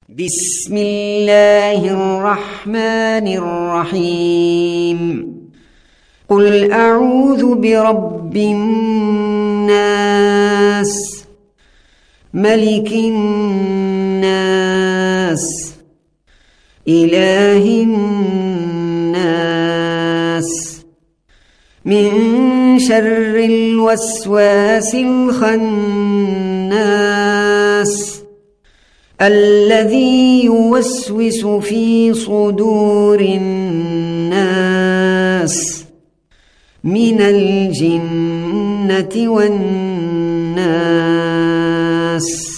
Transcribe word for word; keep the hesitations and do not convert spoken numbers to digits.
بسم الله الرحمن الرحيم قل أعوذ برب الناس ملك الناس إله الناس من شر الوسواس الخناس الذي يوسوس في صدور الناس من الجنة والناس.